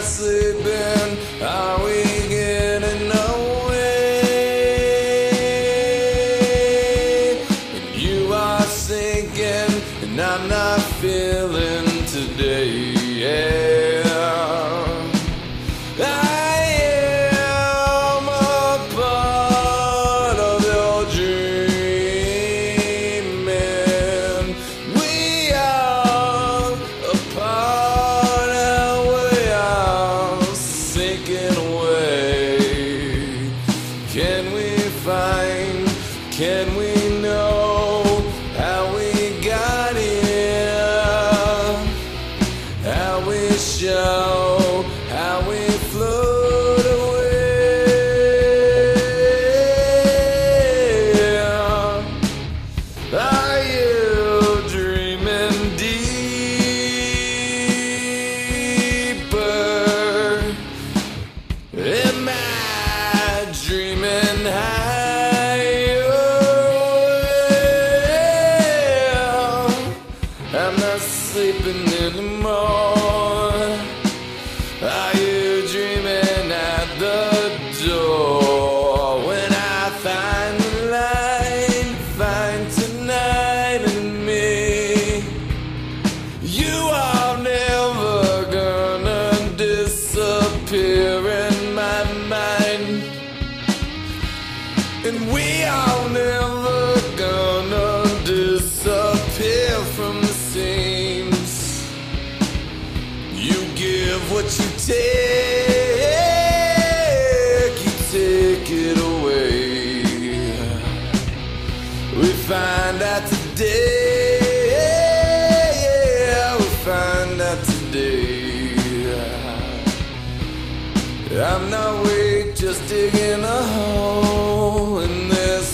sleeping? Are we getting away? And you are sinking, and I'm not feeling today. Yeah. I am a part of your dreaming. We are a part and we are sinking away. Can we find, can we know how we got here? How we show, how we float away. Are you dreaming deeper? Am I dreaming higher? I'm not sleeping anymore. Are you dreaming at the door? When I find the light, find tonight in me. You are never gonna disappear in my mind. And we are never gonna disappear from the seams. You give what you take, you take it away. We find out today, yeah, we find out today. I'm not weak, just digging a hole in this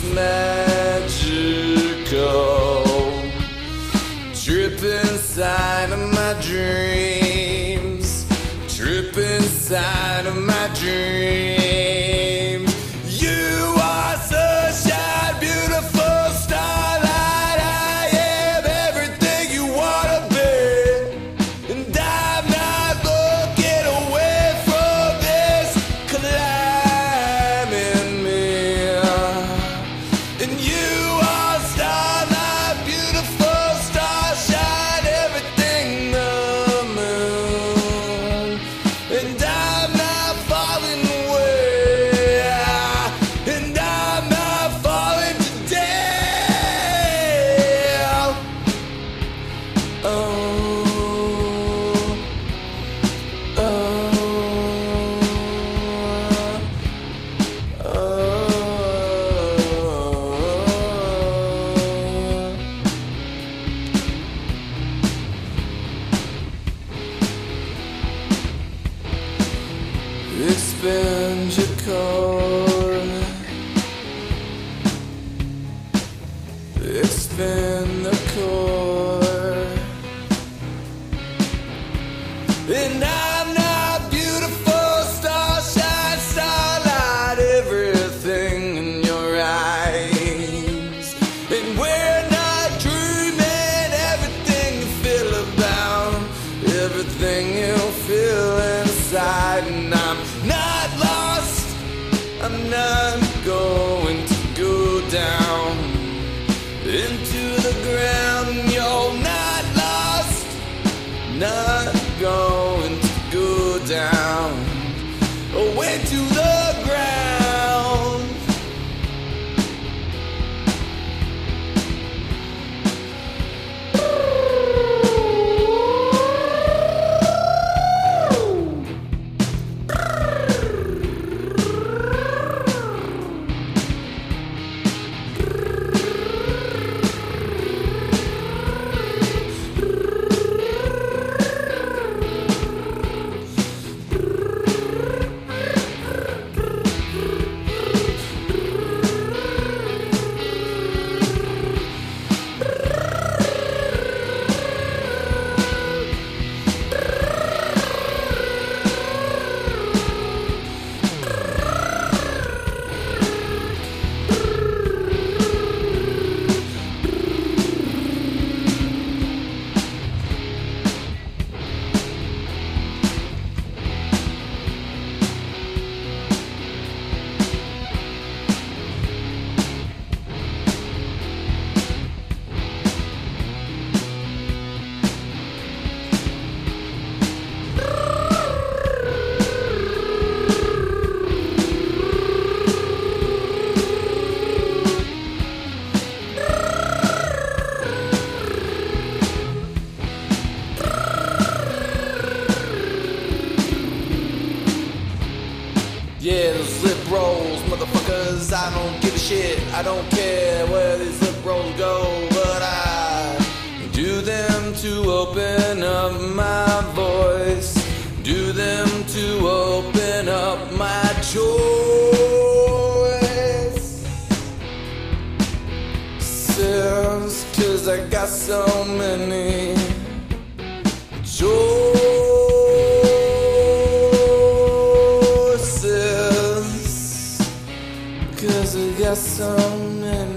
magical trip inside of my dreams. Trip inside of my dreams. You are sunshine, beautiful starlight. I am everything you wanna be, and I'm not looking away from this climbing me. And you are starlight, beautiful starshine, everything the moon. And I'm not falling away, and I'm not falling today. Oh, oh, oh. Expand your core, expand the core. And I'm not beautiful, starshine, starlight, everything in your eyes. And we're not dreaming, everything you feel about, everything you feel inside. And I'm not lost, I'm not going to go down into the ground. You're not lost, not going to go down away to the ground. Yeah, those lip rolls, motherfuckers, I don't give a shit. I don't care where these lip rolls go, but I do them to open up my voice, do them to open up my choice. Since, 'cause I got so many choices, 'cause I got so many